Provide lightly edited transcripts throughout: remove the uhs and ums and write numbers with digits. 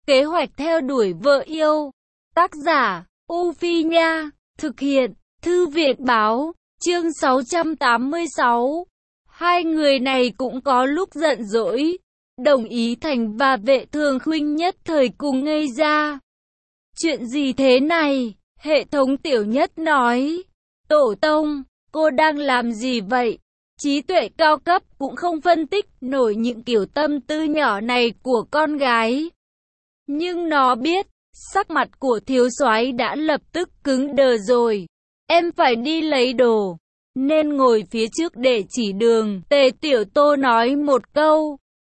Kế hoạch theo đuổi vợ yêu. Tác giả, U Phi Nha. Thực hiện, Thư viện Báo. Chương 686. Hai người này cũng có lúc giận dỗi. Đồng Ý Thành và Vệ Thường Khuynh nhất thời cùng ngây ra. Chuyện gì thế này? Hệ thống tiểu nhất nói. Tổ tông, cô đang làm gì vậy? Trí tuệ cao cấp cũng không phân tích nổi những kiểu tâm tư nhỏ này của con gái. Nhưng nó biết, sắc mặt của thiếu soái đã lập tức cứng đờ rồi. Em phải đi lấy đồ, nên ngồi phía trước để chỉ đường. Tề Tiểu Tô nói một câu.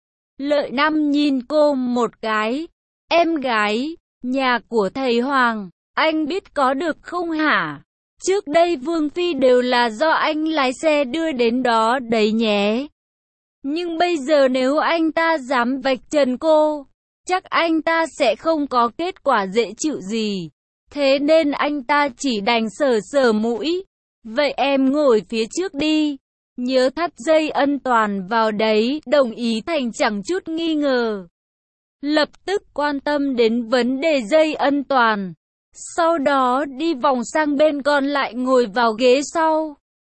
Lợi Năm nhìn cô một cái. Em gái, nhà của thầy Hoàng, anh biết có được không hả? Trước đây Vương Phi đều là do anh lái xe đưa đến đó đấy nhé. Nhưng bây giờ nếu anh ta dám vạch trần cô, chắc anh ta sẽ không có kết quả dễ chịu gì. Thế nên anh ta chỉ đành sờ sờ mũi. Vậy em ngồi phía trước đi. Nhớ thắt dây an toàn vào đấy. Đồng Ý Thành chẳng chút nghi ngờ, lập tức quan tâm đến vấn đề dây an toàn. Sau đó đi vòng sang bên còn lại ngồi vào ghế sau.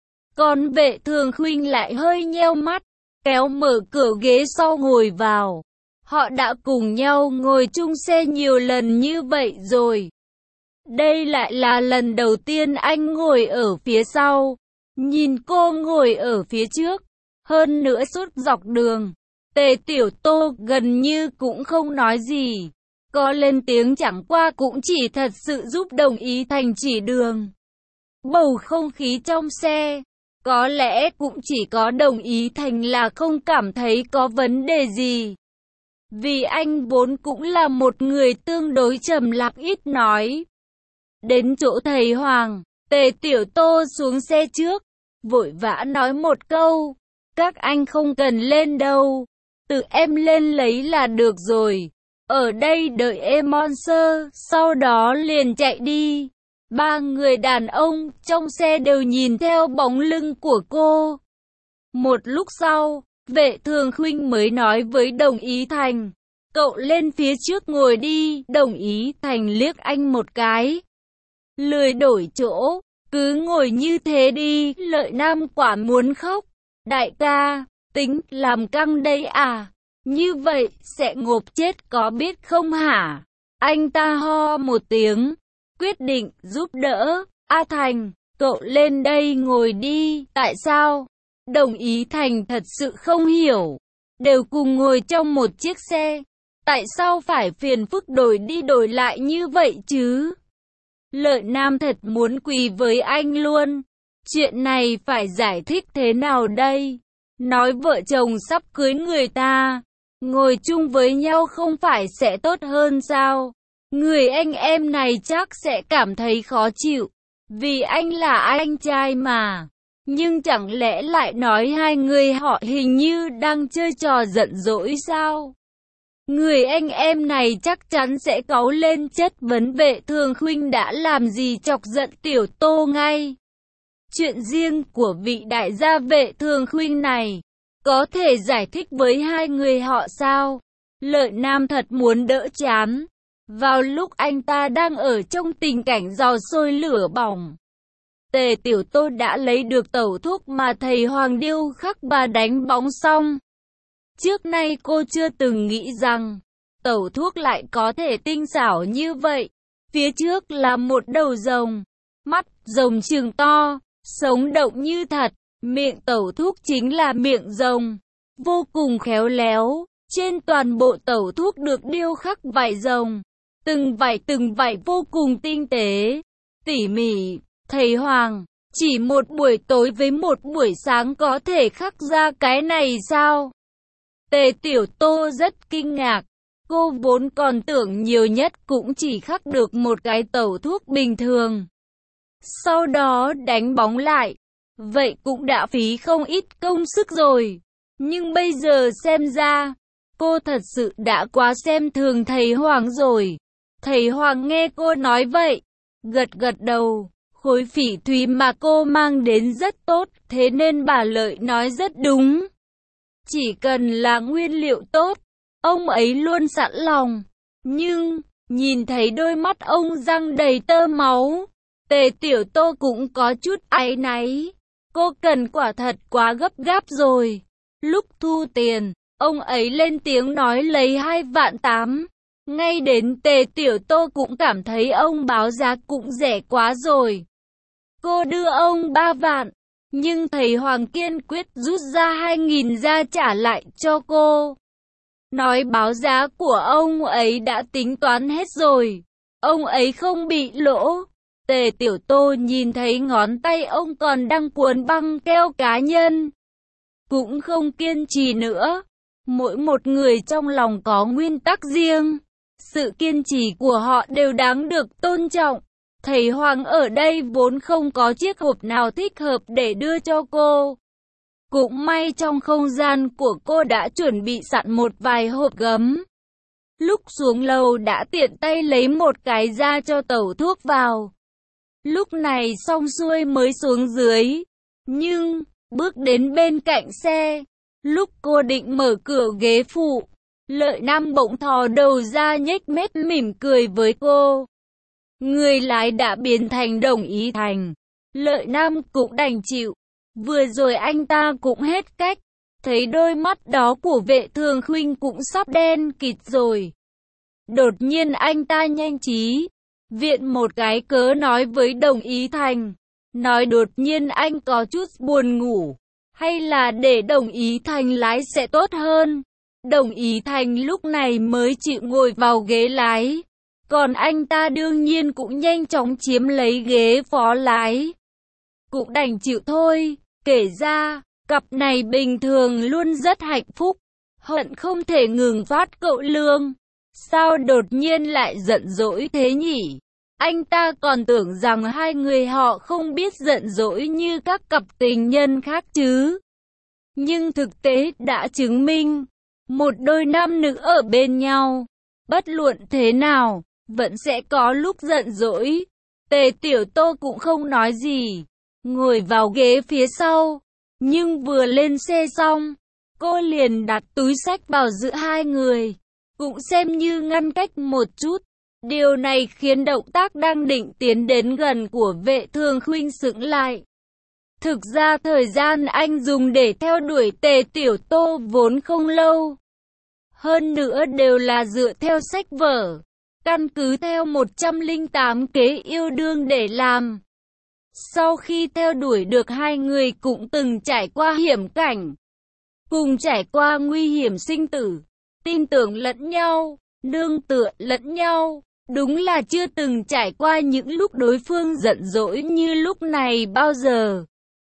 Còn Vệ Thường Khuynh lại hơi nheo mắt, kéo mở cửa ghế sau ngồi vào. Họ đã cùng nhau ngồi chung xe nhiều lần như vậy rồi. Đây lại là lần đầu tiên anh ngồi ở phía sau. Nhìn cô ngồi ở phía trước. Hơn nữa suốt dọc đường, Tề Tiểu Tô gần như cũng không nói gì. Có lên tiếng chẳng qua cũng chỉ thật sự giúp Đồng Ý Thành chỉ đường. Bầu không khí trong xe, có lẽ cũng chỉ có Đồng Ý Thành là không cảm thấy có vấn đề gì. Vì anh vốn cũng là một người tương đối trầm lặng ít nói. Đến chỗ thầy Hoàng, Tề Tiểu Tô xuống xe trước, vội vã nói một câu. Các anh không cần lên đâu, tự em lên lấy là được rồi. Ở đây đợi em Monster, sau đó liền chạy đi. Ba người đàn ông trong xe đều nhìn theo bóng lưng của cô. Một lúc sau, Vệ Thường Khuynh mới nói với Đồng Ý Thành. Cậu lên phía trước ngồi đi. Đồng Ý Thành liếc anh một cái. Lười đổi chỗ, cứ ngồi như thế đi. Lợi Nam quả muốn khóc. Đại ca, tính làm căng đây à? Như vậy sẽ ngộp chết có biết không hả? Anh ta ho một tiếng, quyết định giúp đỡ. A Thành, cậu lên đây ngồi đi. Tại sao? Đồng Ý Thành thật sự không hiểu. Đều cùng ngồi trong một chiếc xe, tại sao phải phiền phức đổi đi đổi lại như vậy chứ? Lợi Nam thật muốn quỳ với anh luôn. Chuyện này phải giải thích thế nào đây? Nói vợ chồng sắp cưới người ta, ngồi chung với nhau không phải sẽ tốt hơn sao? Người anh em này chắc sẽ cảm thấy khó chịu, vì anh là anh trai mà. Nhưng chẳng lẽ lại nói hai người họ hình như đang chơi trò giận dỗi sao? Người anh em này chắc chắn sẽ cáu lên chất vấn Vệ Thường Khuynh đã làm gì chọc giận Tiểu Tô ngay. Chuyện riêng của vị đại gia Vệ Thường Khuynh này có thể giải thích với hai người họ sao? Lợi Nam thật muốn đỡ chán. Vào lúc anh ta đang ở trong tình cảnh giò sôi lửa bỏng, Tề Tiểu Tô đã lấy được tẩu thuốc mà thầy Hoàng điêu khắc và đánh bóng xong. Trước nay cô chưa từng nghĩ rằng tẩu thuốc lại có thể tinh xảo như vậy. Phía trước là một đầu rồng, mắt rồng trừng to, sống động như thật. Miệng tẩu thuốc chính là miệng rồng, vô cùng khéo léo. Trên toàn bộ tẩu thuốc được điêu khắc vảy rồng, từng vảy vô cùng tinh tế, tỉ mỉ. Thầy Hoàng, chỉ một buổi tối với một buổi sáng có thể khắc ra cái này sao? Tề Tiểu Tô rất kinh ngạc. Cô vốn còn tưởng nhiều nhất cũng chỉ khắc được một cái tẩu thuốc bình thường, sau đó đánh bóng lại. Vậy cũng đã phí không ít công sức rồi. Nhưng bây giờ xem ra, cô thật sự đã quá xem thường thầy Hoàng rồi. Thầy Hoàng nghe cô nói vậy, gật gật đầu. Khối phỉ thúy mà cô mang đến rất tốt, thế nên bà Lợi nói rất đúng. Chỉ cần là nguyên liệu tốt, ông ấy luôn sẵn lòng. Nhưng, nhìn thấy đôi mắt ông răng đầy tơ máu, Tề Tiểu Tô cũng có chút áy náy. Cô cần quả thật quá gấp gáp rồi. Lúc thu tiền, ông ấy lên tiếng nói lấy 2,8 vạn. Ngay đến Tề Tiểu Tô cũng cảm thấy ông báo giá cũng rẻ quá rồi. Cô đưa ông 3 vạn, nhưng thầy Hoàng kiên quyết rút ra 2.000 ra trả lại cho cô. Nói báo giá của ông ấy đã tính toán hết rồi, ông ấy không bị lỗ. Tề Tiểu Tô nhìn thấy ngón tay ông còn đang cuốn băng keo cá nhân, cũng không kiên trì nữa. Mỗi một người trong lòng có nguyên tắc riêng, sự kiên trì của họ đều đáng được tôn trọng. Thầy Hoàng ở đây vốn không có chiếc hộp nào thích hợp để đưa cho cô. Cũng may trong không gian của cô đã chuẩn bị sẵn một vài hộp gấm. Lúc xuống lầu đã tiện tay lấy một cái ra cho tẩu thuốc vào. Lúc này xong xuôi mới xuống dưới. Nhưng, bước đến bên cạnh xe, lúc cô định mở cửa ghế phụ, Lợi Nam bỗng thò đầu ra nhếch mép mỉm cười với cô. Người lái đã biến thành Đồng Ý Thành. Lợi Nam cũng đành chịu. Vừa rồi anh ta cũng hết cách. Thấy đôi mắt đó của Vệ Thường Khuynh cũng sắp đen kịt rồi. Đột nhiên anh ta nhanh trí viện một cái cớ nói với Đồng Ý Thành. Nói đột nhiên anh có chút buồn ngủ. Hay là để Đồng Ý Thành lái sẽ tốt hơn. Đồng Ý Thành lúc này mới chịu ngồi vào ghế lái. Còn anh ta đương nhiên cũng nhanh chóng chiếm lấy ghế phó lái. Cũng đành chịu thôi. Kể ra, cặp này bình thường luôn rất hạnh phúc. Hận không thể ngừng phát cậu lương. Sao đột nhiên lại giận dỗi thế nhỉ? Anh ta còn tưởng rằng hai người họ không biết giận dỗi như các cặp tình nhân khác chứ. Nhưng thực tế đã chứng minh, một đôi nam nữ ở bên nhau, bất luận thế nào, vẫn sẽ có lúc giận dỗi. Tề Tiểu Tô cũng không nói gì, ngồi vào ghế phía sau. Nhưng vừa lên xe xong, cô liền đặt túi xách vào giữa hai người, cũng xem như ngăn cách một chút. Điều này khiến động tác đang định tiến đến gần của Vệ Thường Khuynh sững lại. Thực ra thời gian anh dùng để theo đuổi Tề Tiểu Tô vốn không lâu. Hơn nữa đều là dựa theo sách vở, căn cứ theo 108 kế yêu đương để làm. Sau khi theo đuổi được hai người cũng từng trải qua hiểm cảnh, cùng trải qua nguy hiểm sinh tử, tin tưởng lẫn nhau, nương tựa lẫn nhau. Đúng là chưa từng trải qua những lúc đối phương giận dỗi như lúc này bao giờ.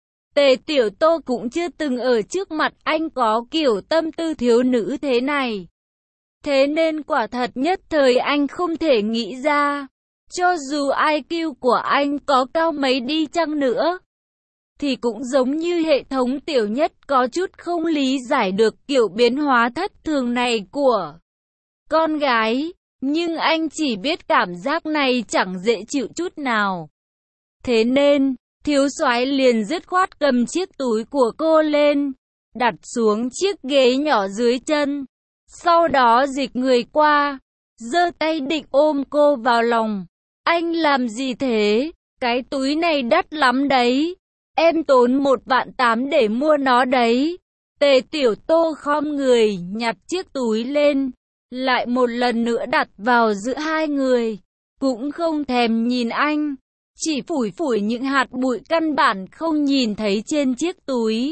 Tề Tiểu Tô cũng chưa từng ở trước mặt anh có kiểu tâm tư thiếu nữ thế này. Thế nên quả thật nhất thời anh không thể nghĩ ra. Cho dù IQ của anh có cao mấy đi chăng nữa, thì cũng giống như hệ thống tiểu nhất có chút không lý giải được kiểu biến hóa thất thường này của con gái. Nhưng anh chỉ biết cảm giác này chẳng dễ chịu chút nào. Thế nên, thiếu soái liền dứt khoát cầm chiếc túi của cô lên, đặt xuống chiếc ghế nhỏ dưới chân. Sau đó dịch người qua, giơ tay định ôm cô vào lòng. Anh làm gì thế? Cái túi này đắt lắm đấy. Em tốn 1,8 vạn để mua nó đấy. Tề Tiểu Tô khom người, nhặt chiếc túi lên, lại một lần nữa đặt vào giữa hai người. Cũng không thèm nhìn anh, chỉ phủi phủi những hạt bụi căn bản không nhìn thấy trên chiếc túi.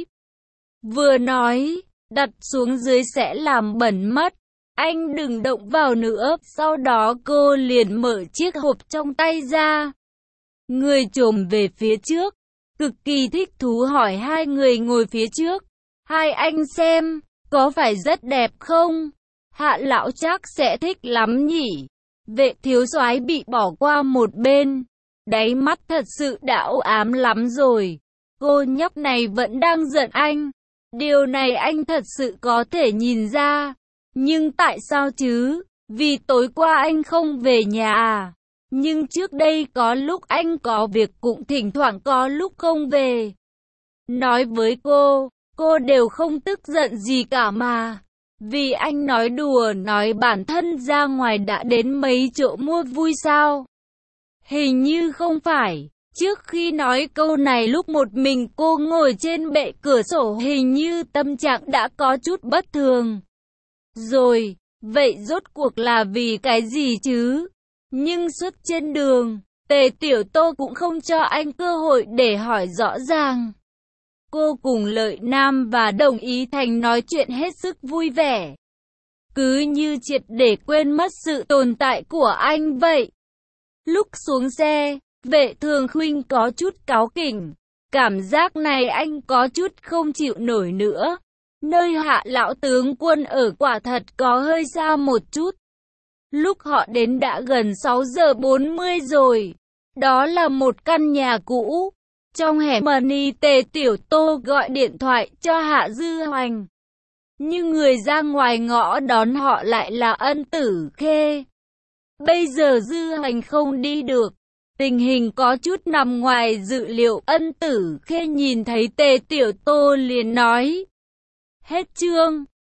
Vừa nói, đặt xuống dưới sẽ làm bẩn mất. Anh đừng động vào nữa. Sau đó cô liền mở chiếc hộp trong tay ra. Người chồm về phía trước, cực kỳ thích thú hỏi hai người ngồi phía trước. Hai anh xem, có phải rất đẹp không? Hạ lão chắc sẽ thích lắm nhỉ? Vệ thiếu soái bị bỏ qua một bên. Đáy mắt thật sự đã u ám lắm rồi. Cô nhóc này vẫn đang giận anh. Điều này anh thật sự có thể nhìn ra. Nhưng tại sao chứ? Vì tối qua anh không về nhà à? Nhưng trước đây có lúc anh có việc cũng thỉnh thoảng có lúc không về. Nói với cô đều không tức giận gì cả mà. Vì anh nói đùa nói bản thân ra ngoài đã đến mấy chỗ mua vui sao? Hình như không phải. Trước khi nói câu này lúc một mình cô ngồi trên bệ cửa sổ hình như tâm trạng đã có chút bất thường. Rồi, vậy rốt cuộc là vì cái gì chứ? Nhưng suốt trên đường, Tề Tiểu Tô cũng không cho anh cơ hội để hỏi rõ ràng. Cô cùng Lợi Nam và Đồng Ý Thành nói chuyện hết sức vui vẻ. Cứ như triệt để quên mất sự tồn tại của anh vậy. Lúc xuống xe, Vệ Thường Khuynh có chút cáu kỉnh. Cảm giác này anh có chút không chịu nổi nữa. Nơi Hạ lão tướng quân ở quả thật có hơi xa một chút. Lúc họ đến đã gần 6 giờ 40 rồi. Đó là một căn nhà cũ. Trong hẻm Mani Tề Tiểu Tô gọi điện thoại cho Hạ Dư Hoành. Nhưng người ra ngoài ngõ đón họ lại là Ân Tử Khê. Bây giờ Dư Hoành không đi được. Tình hình có chút nằm ngoài dự liệu. Ân Tử Khê nhìn thấy Tề Tiểu Tô liền nói. Hết chương.